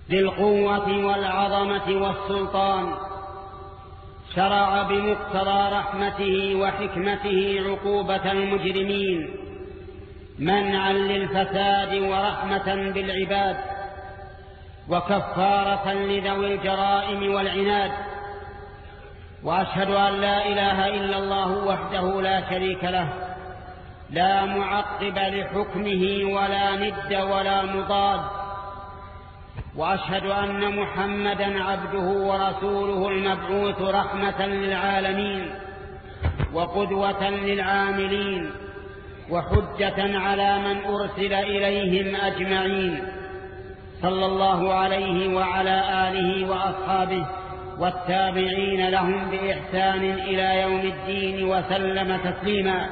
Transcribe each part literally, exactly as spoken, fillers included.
ذي القوة والعظمة والسلطان، شرع بمقتضى رحمته وحكمته عقوبة المجرمين منعا للفساد ورحمة بالعباد وكفارة لذوي الجرائم والعناد. وأشهد أن لا إله إلا الله وحده لا شريك له، لا معقب لحكمه ولا ند ولا مضاد. وأشهد أن محمدا عبده ورسوله المبعوث رحمة للعالمين وقدوة للعاملين وحجة على من أرسل إليهم أجمعين، صلى الله عليه وعلى آله وأصحابه والتابعين لهم بإحسان إلى يوم الدين وسلم تسليما.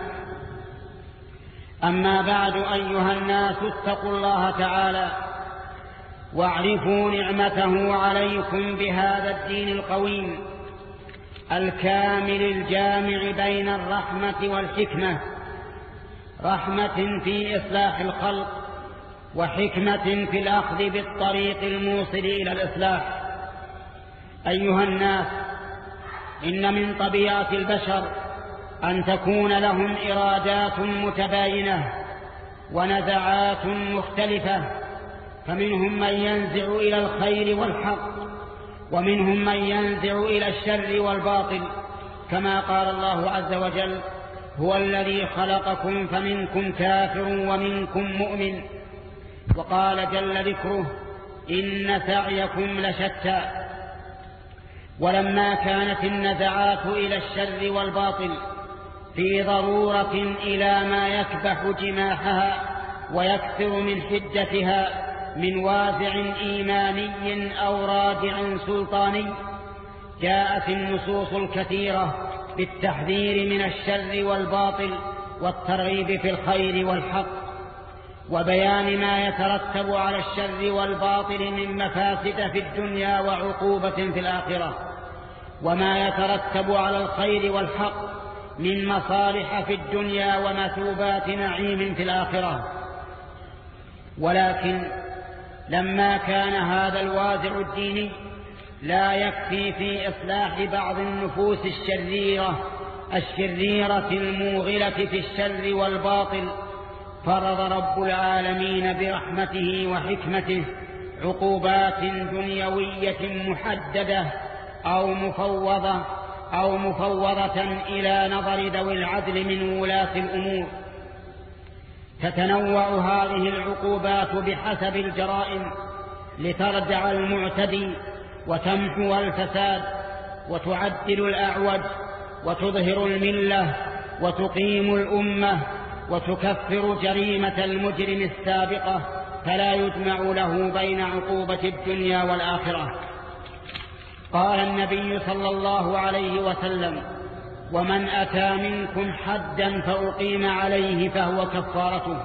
أما بعد، أيها الناس، اتقوا الله تعالى واعرفوا نعمته عليكم بهذا الدين القويم الكامل الجامع بين الرحمة والحكمة، رحمة في إصلاح الخلق وحكمة في الأخذ بالطريق الموصل إلى الإصلاح. أيها الناس، إن من طبيعة البشر أن تكون لهم إرادات متباينة ونزعات مختلفة، فمنهم من ينزع إلى الخير والحق ومنهم من ينزع إلى الشر والباطل، كما قال الله عز وجل: هو الذي خلقكم فمنكم كافر ومنكم مؤمن. وقال جل ذكره: إن سعيكم لشتى. ولما كانت النزعات إلى الشر والباطل في ضرورة إلى ما يكبح جماحها ويكثر من حدتها من وازع إيماني أو رادع سلطاني، جاءت النصوص الكثيرة بالتحذير من الشر والباطل والترغيب في الخير والحق، وبيان ما يترتب على الشر والباطل من مفاسد في الدنيا وعقوبة في الآخرة، وما يترتب على الخير والحق من مصالح في الدنيا ومثوبات نعيم في الآخرة. ولكن لما كان هذا الوازع الديني لا يكفي في إصلاح بعض النفوس الشريرة الشريرة الموغلة في الشر والباطل، فرض رب العالمين برحمته وحكمته عقوبات دنيوية محددة أو مفوضة أو مفوضة إلى نظر ذوي العدل من ولاة الأمور. تتنوع هذه العقوبات بحسب الجرائم لتردع المعتدي وتمحو الفساد وتعدل الأعوج وتظهر الملة وتقيم الأمة وتكفر جريمة المجرم السابقة، فلا يجمع له بين عقوبة الدنيا والآخرة. قال النبي صلى الله عليه وسلم: ومن أتى منكم حدا فأقيم عليه فهو كفارته.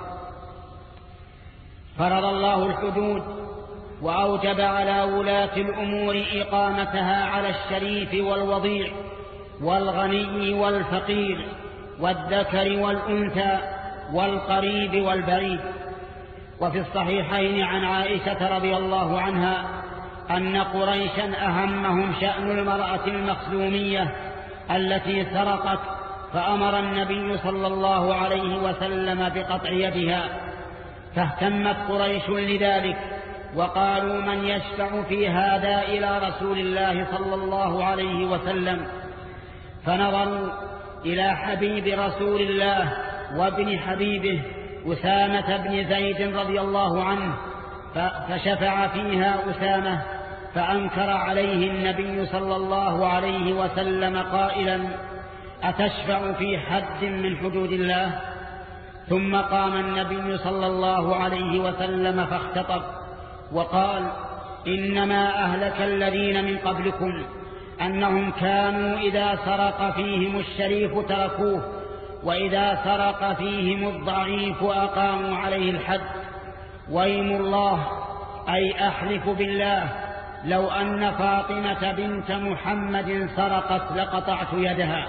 فرض الله الحدود وأوجب على ولاة الأمور إقامتها على الشريف والوضيع والغني والفقير والذكر والأنثى والقريب والبعيد. وفي الصحيحين عن عائشة رضي الله عنها أن قريشا أهمهم شأن المرأة المخزومية التي سرقت، فأمر النبي صلى الله عليه وسلم بقطع يدها، فاهتمت قريش لذلك وقالوا: من يشفع في هذا إلى رسول الله صلى الله عليه وسلم؟ فنظروا إلى حبيب رسول الله وابن حبيبه أسامة بن زيد رضي الله عنه، فشفع فيها أسامة، فأنكر عليه النبي صلى الله عليه وسلم قائلا: أتشفع في حد من حدود الله؟ ثم قام النبي صلى الله عليه وسلم فاختطب وقال: إنما أهلك الذين من قبلكم أنهم كانوا إذا سرق فيهم الشريف تركوه، وإذا سرق فيهم الضعيف أقاموا عليه الحد. ويم الله، أي أحلف بالله، لو أن فاطمة بنت محمد سرقت لقطعت يدها.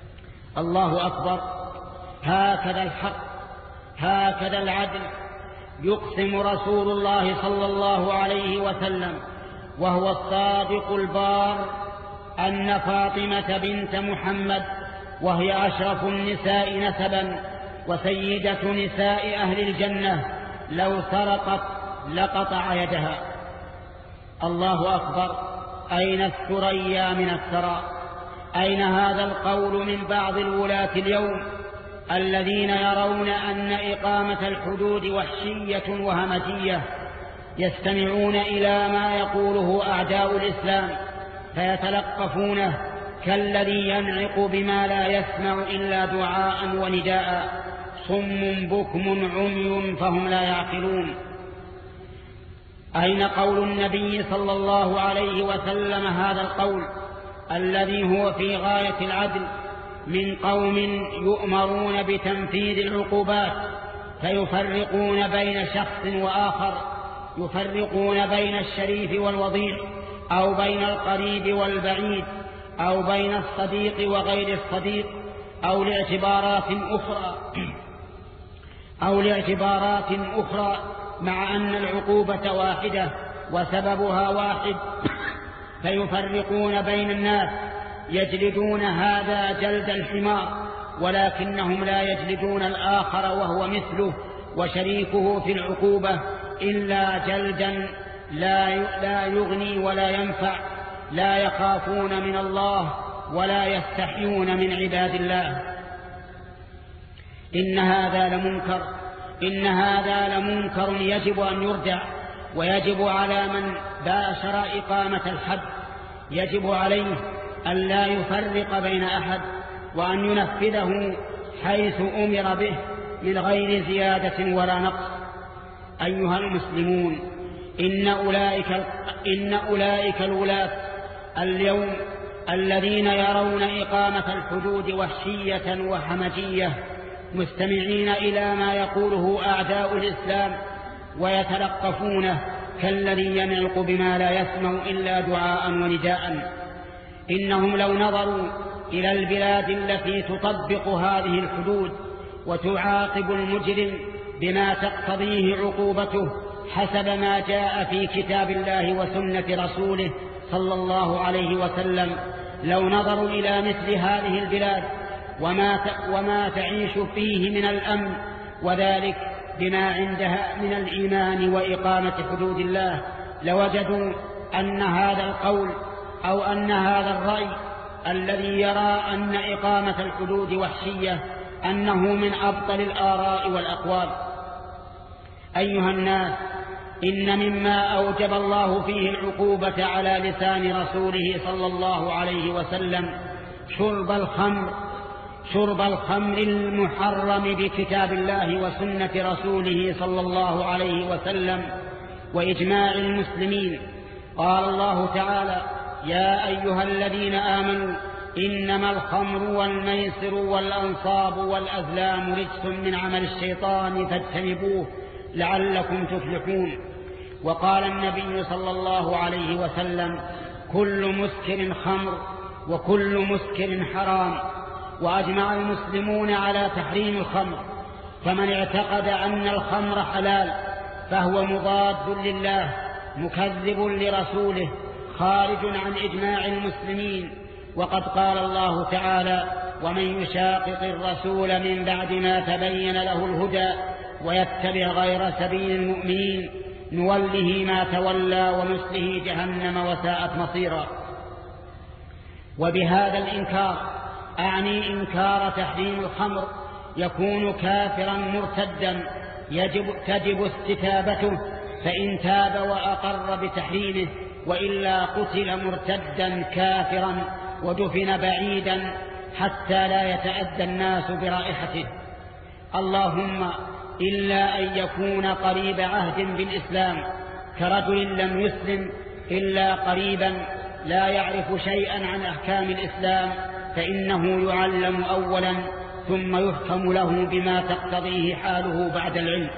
الله أكبر. هكذا الحق، هكذا العدل، يقسم رسول الله صلى الله عليه وسلم وهو الصادق البار أن فاطمة بنت محمد وهي أشرف النساء نسبا وسيدة نساء أهل الجنة لو سرقت لقطع يدها. الله أكبر. أين الثريا من الثرى؟ أين هذا القول من بعض الولاة اليوم الذين يرون أن إقامة الحدود وحشية وهمجية، يستمعون إلى ما يقوله أعداء الإسلام فيتلقفونه كالذي ينعق بما لا يسمع إلا دعاء ونداء، صم بكم عمي فهم لا يعقلون. أين قول النبي صلى الله عليه وسلم هذا القول الذي هو في غاية العدل من قوم يؤمرون بتنفيذ العقوبات فيفرقون بين شخص وآخر، يفرقون بين الشريف والوضيع، أو بين القريب والبعيد، أو بين الصديق وغير الصديق، أو لاعتبارات أخرى أو لاعتبارات أخرى مع أن العقوبة واحدة وسببها واحد، فيفرقون بين الناس، يجلدون هذا جلد الحمار ولكنهم لا يجلدون الآخر وهو مثله وشريكه في العقوبة إلا جلدا لا يغني ولا ينفع، لا يخافون من الله ولا يستحيون من عباد الله. إن هذا لمنكر إن هذا لمنكر يجب أن يردع، ويجب على من باشر إقامة الحد يجب عليه أن لا يفرق بين أحد، وأن ينفذه حيث أمر به من غير زيادة ولا نقص. أيها المسلمون، إن أولئك, إن أولئك الولاة اليوم الذين يرون إقامة الحدود وحشية وحمجية مستمعين إلى ما يقوله أعداء الإسلام ويتلقفونه كالذي ينعق بما لا يسمع إلا دعاء ونداء، إنهم لو نظروا إلى البلاد التي تطبق هذه الحدود وتعاقب المجرم بما تقتضيه عقوبته حسب ما جاء في كتاب الله وسنة رسوله صلى الله عليه وسلم، لو نظروا إلى مثل هذه البلاد وما وما تعيش فيه من الأمن، وذلك بما عندها من الإيمان وإقامة حدود الله، لوجدوا أن هذا القول أو أن هذا الرأي الذي يرى أن إقامة الحدود وحشية أنه من أبطل الآراء والأقوال. أيها الناس، إن مما أوجب الله فيه العقوبة على لسان رسوله صلى الله عليه وسلم شرب الخمر شرب الخمر المحرم بكتاب الله وسنة رسوله صلى الله عليه وسلم وإجماع المسلمين. قال الله تعالى: يا أيها الذين آمنوا إنما الخمر والميسر والأنصاب والأزلام رجس من عمل الشيطان فاجتنبوه لعلكم تفلحون. وقال النبي صلى الله عليه وسلم: كل مسكر خمر وكل مسكر حرام. وأجمع المسلمون على تحريم الخمر، فمن اعتقد أن الخمر حلال فهو مضاد لله مكذب لرسوله خارج عن إجماع المسلمين. وقد قال الله تعالى: ومن يشاقق الرسول من بعد ما تبين له الهدى ويتبع غير سبيل المؤمنين نوله ما تولى ونصله جهنم وساءت مصيرا. وبهذا الإنكار أعني إنكار تحريم الخمر يكون كافرا مرتدا يجب تجب استتابته، فإن تاب وأقر بتحريمه، وإلا قتل مرتدا كافرا ودفن بعيدا حتى لا يتأذى الناس برائحته، اللهم إلا أن يكون قريب عهد بالإسلام كرجل لم يسلم إلا قريبا لا يعرف شيئا عن أحكام الإسلام، فإنه يعلم أولا ثم يحكم له بما تقتضيه حاله بعد العلم.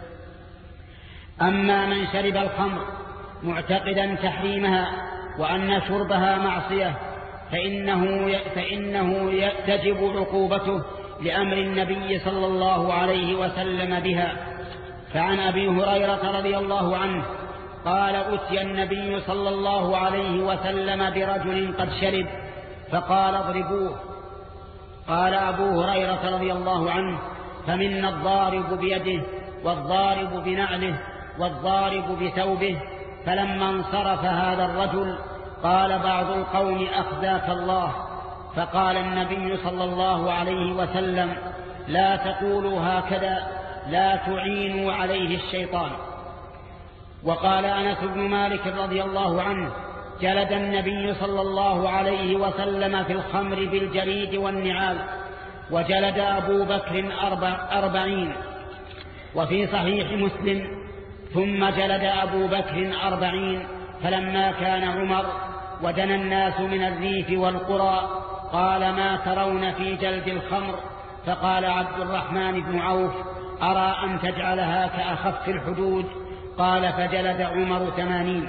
أما من شرب الخمر معتقدا تحريمها وأن شربها معصية فإنه, فإنه تجب عقوبته لأمر النبي صلى الله عليه وسلم بها، فعن أبي هريرة رضي الله عنه قال أتي النبي صلى الله عليه وسلم برجل قد شرب فقال اضربوه. قال أبو هريرة رضي الله عنه فمنا الضارب بيده والضارب بنعله والضارب بثوبه. فلما انصرف هذا الرجل قال بعض القوم أخزاك الله. فقال النبي صلى الله عليه وسلم لا تقولوا هكذا لا تعينوا عليه الشيطان. وقال أنس بن مالك رضي الله عنه جلد النبي صلى الله عليه وسلم في الخمر بالجريد والنعال وجلد أبو بكر أربع أربعين. وفي صحيح مسلم ثم جلد أبو بكر أربعين. فلما كان عمر ودنا الناس من الريف والقرى قال ما ترون في جلد الخمر؟ فقال عبد الرحمن بن عوف أرى أن تجعلها كأخف الحدود. قال فجلد عمر ثمانين.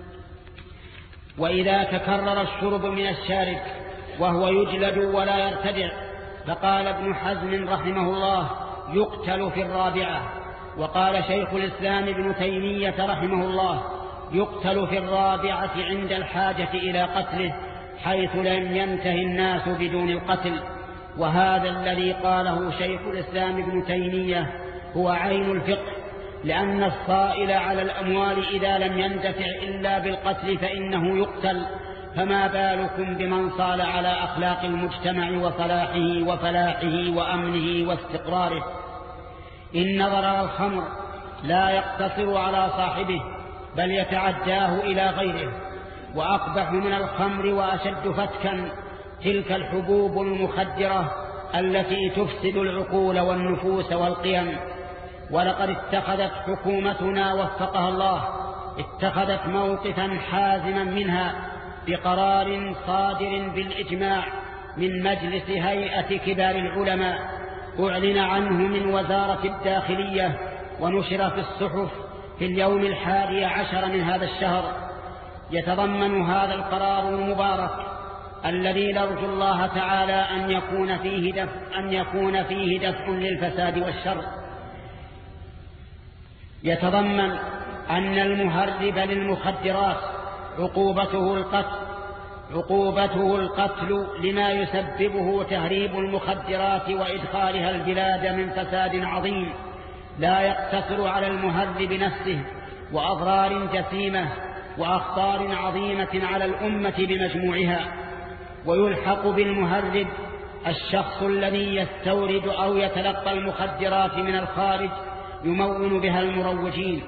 وإذا تكرر الشرب من الشارب وهو يجلد ولا يرتدع فقال ابن حزم رحمه الله يقتل في الرابعة. وقال شيخ الإسلام ابن تيمية رحمه الله يقتل في الرابعة عند الحاجة إلى قتله حيث لم ينته الناس بدون القتل. وهذا الذي قاله شيخ الإسلام ابن تيمية هو عين الفقه، لأن الصائل على الأموال إذا لم يندفع إلا بالقتل فإنه يقتل، فما بالكم بمن صال على أخلاق المجتمع وصلاحه وفلاحه وأمنه واستقراره. إن ضرر الخمر لا يقتصر على صاحبه بل يتعداه إلى غيره. وأقبح من الخمر وأشد فتكا تلك الحبوب المخدرة التي تفسد العقول والنفوس والقيم. ولقد اتخذت حكومتنا وفقها الله اتخذت موقفا حازما منها بقرار صادر بالإجماع من مجلس هيئة كبار العلماء أعلن عنه من وزارة الداخلية ونشر في الصحف في اليوم الحادي عشر من هذا الشهر. يتضمن هذا القرار المبارك الذي نرجو الله تعالى أن يكون فيه دفع, أن يكون فيه دفع للفساد والشر. يتضمن أن المهرب للمخدرات عقوبته القتل عقوبته القتل لما يسببه تهريب المخدرات وإدخالها البلاد من فساد عظيم لا يقتصر على المهرب نفسه وأضرار جسيمة وأخطار عظيمة على الأمة بمجموعها. ويلحق بالمهرب الشخص الذي يستورد أو يتلقى المخدرات من الخارج يمون بها المروجين.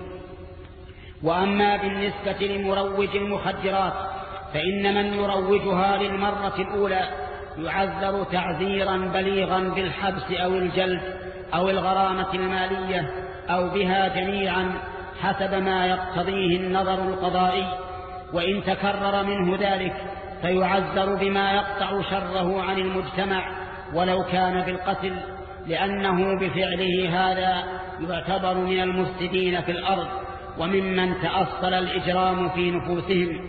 وأما بالنسبة لمروج المخدرات فإن من يروجها للمرة الأولى يعذر تعذيرا بليغا بالحبس أو الجلد أو الغرامة المالية أو بها جميعا حسب ما يقتضيه النظر القضائي. وإن تكرر منه ذلك فيعذر بما يقطع شره عن المجتمع ولو كان بالقتل، لأنه بفعله هذا يعتبر من المفسدين في الأرض وممن تأصل الإجرام في نفوسهم.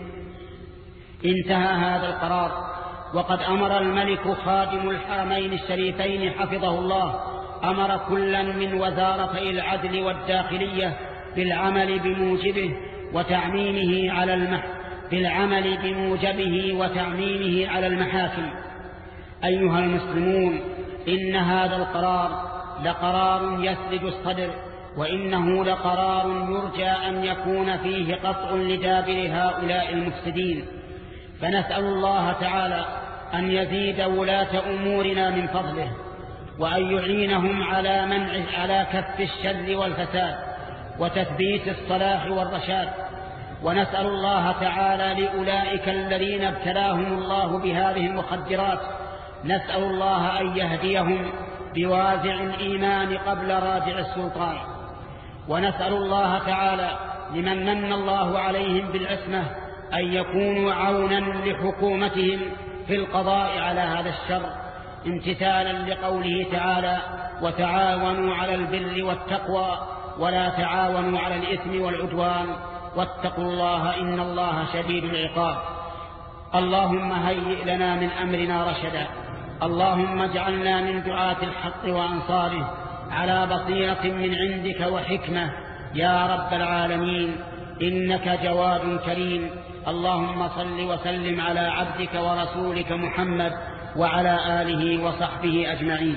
انتهى هذا القرار. وقد أمر الملك خادم الحرمين الشريفين حفظه الله أمر كلا من وزارتي العدل والداخلية بالعمل بموجبه وتعميمه على المح بالعمل بموجبه وتعميمه على المحاكم. أيها المسلمون، إن هذا القرار لقرار يثلج الصدر، وإنه لقرار يرجى أن يكون فيه قطع لدابر هؤلاء المفسدين. فنسأل الله تعالى أن يزيد ولاة أمورنا من فضله وأن يعينهم على منع على كف الشر والفساد وتثبيت الصلاح والرشاد. ونسأل الله تعالى لأولئك الذين ابتلاهم الله بهذه المخدرات، نسأل الله أن يهديهم بوازع الإيمان قبل راجع السلطان. ونسأل الله تعالى لمن من الله عليهم بالعصمة أن يكونوا عونا لحكومتهم في القضاء على هذا الشر، امتثالا لقوله تعالى: وتعاونوا على البر والتقوى ولا تعاونوا على الإثم والعدوان واتقوا الله إن الله شديد العقاب. اللهم هيئ لنا من أمرنا رشدا، اللهم اجعلنا من دعاة الحق وأنصاره، على بصيرة من عندك وحكمة يا رب العالمين، إنك جواد كريم. اللهم صل وسلم على عبدك ورسولك محمد وعلى آله وصحبه أجمعين.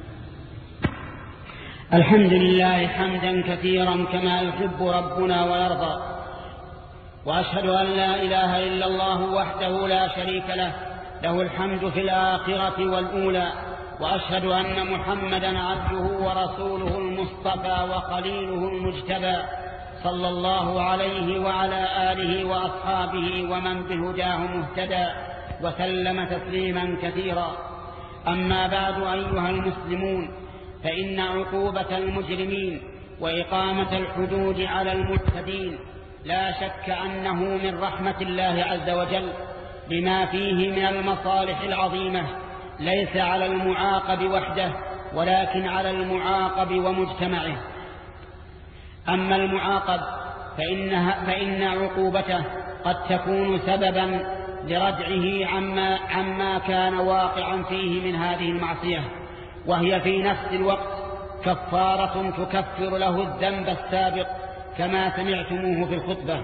الحمد لله حمدا كثيرا كما يحب ربنا ويرضى، وأشهد أن لا إله إلا الله وحده لا شريك له، له الحمد في الآخرة والأولى، وأشهد أن محمدا عبده ورسوله المصطفى وخليله المجتبى، صلى الله عليه وعلى آله وأصحابه ومن بهداه مهتدى، وسلم تسليما كثيرا. أما بعد أيها المسلمون، فإن عقوبة المجرمين وإقامة الحدود على المعتدين لا شك أنه من رحمة الله عز وجل بما فيه من المصالح العظيمة، ليس على المعاقب وحده ولكن على المعاقب ومجتمعه. أما المعاقب فإنها فإن عقوبته قد تكون سببا لردعه عما, عما كان واقعا فيه من هذه المعصية، وهي في نفس الوقت كفارة تكفر له الذنب السابق كما سمعتموه في الخطبة.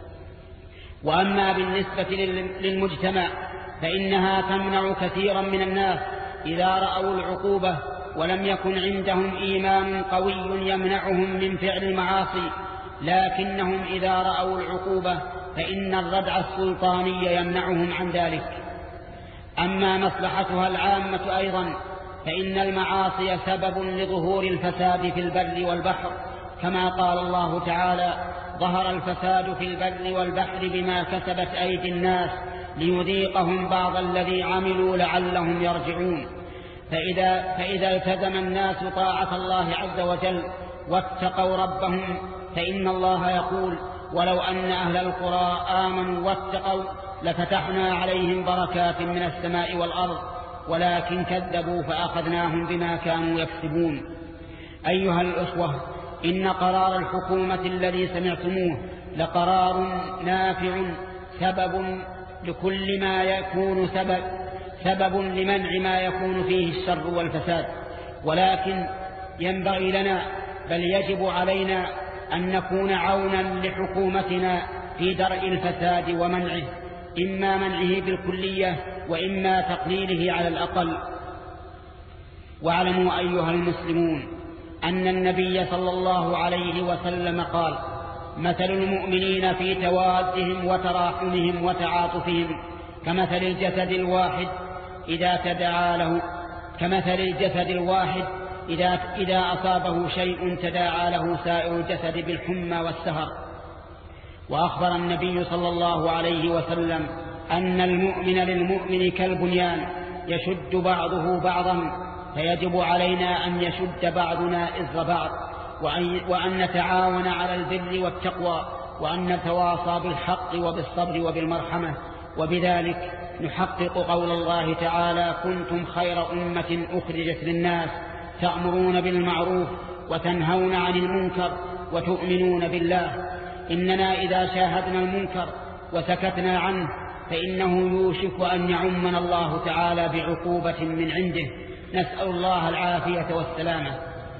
وأما بالنسبة للمجتمع فإنها تمنع كثيرا من الناس إذا رأوا العقوبة ولم يكن عندهم إيمان قوي يمنعهم من فعل المعاصي، لكنهم إذا رأوا العقوبة فإن الردع السلطاني يمنعهم عن ذلك. أما مصلحتها العامة أيضا فإن المعاصي سبب لظهور الفساد في البر والبحر، كما قال الله تعالى: ظهر الفساد في البر والبحر بما كسبت أيدي الناس ليذيقهم بعض الذي عملوا لعلهم يرجعون. فإذا, فإذا التزم الناس طاعة الله عز وجل واتقوا ربهم فإن الله يقول: ولو أن أهل القرى آمنوا واتقوا لفتحنا عليهم بركات من السماء والأرض ولكن كذبوا فأخذناهم بما كانوا يكسبون. أيها الأخوة، إن قرار الحكومة الذي سمعتموه لقرار نافع، سبب لكل ما يكون سبب سبب لمنع ما يكون فيه الشر والفساد، ولكن ينبغي لنا بل يجب علينا أن نكون عونا لحكومتنا في درء الفساد ومنعه، إما منعه بالكلية وإما تقليله على الأقل. واعلموا أيها المسلمون أن النبي صلى الله عليه وسلم قال: مثل المؤمنين في توادهم وتراحمهم وتعاطفهم كمثل الجسد الواحد إذا تداعى له كمثل الجسد الواحد إذا, إذا أصابه شيء تداعى له سائر الجسد بالحمى والسهر. وأخبر النبي صلى الله عليه وسلم أن المؤمن للمؤمن كالبنيان يشد بعضه بعضا، فيجب علينا أن يشد بعضنا إزر بعض، وأن, وأن نتعاون على البر والتقوى، وأن نتواصى بالحق وبالصبر وبالمرحمة، وبذلك نحقق قول الله تعالى: كنتم خير أمة أخرجت للناس تأمرون بالمعروف وتنهون عن المنكر وتؤمنون بالله. إننا إذا شاهدنا المنكر وسكتنا عنه فإنه يوشك أن يعمنا الله تعالى بعقوبة من عنده، نسأل الله العافية والسلامة.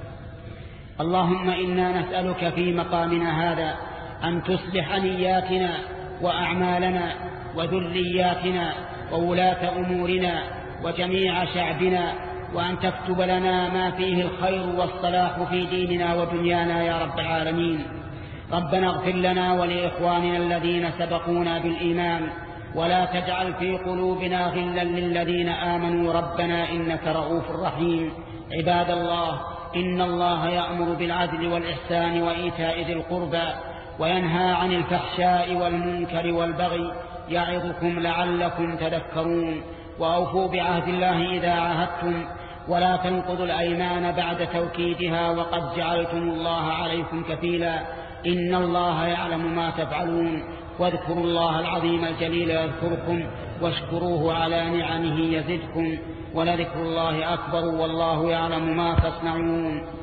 اللهم إنا نسألك في مقامنا هذا أن تصلح نياتنا وأعمالنا وذرياتنا وولاة أمورنا وجميع شعبنا، وأن تكتب لنا ما فيه الخير والصلاح في ديننا ودنيانا يا رب العالمين. ربنا اغفر لنا ولإخواننا الذين سبقونا بالإيمان، ولا تجعل في قلوبنا غلا للذين آمنوا ربنا إنك رؤوف رحيم. عباد الله، إن الله يأمر بالعدل والإحسان وإيتاء ذي القربى وينهى عن الفحشاء والمنكر والبغي، يعظكم لعلكم تذكرون. وأوفوا بعهد الله إذا عاهدتم، ولا تنقضوا الأيمان بعد توكيدها وقد جعلتم الله عليكم كفيلا، إن الله يعلم ما تفعلون. واذكروا الله العظيم الجليل يذكركم، واشكروه على نعمه يزدكم، ولذكر الله أكبر والله يعلم ما تصنعون.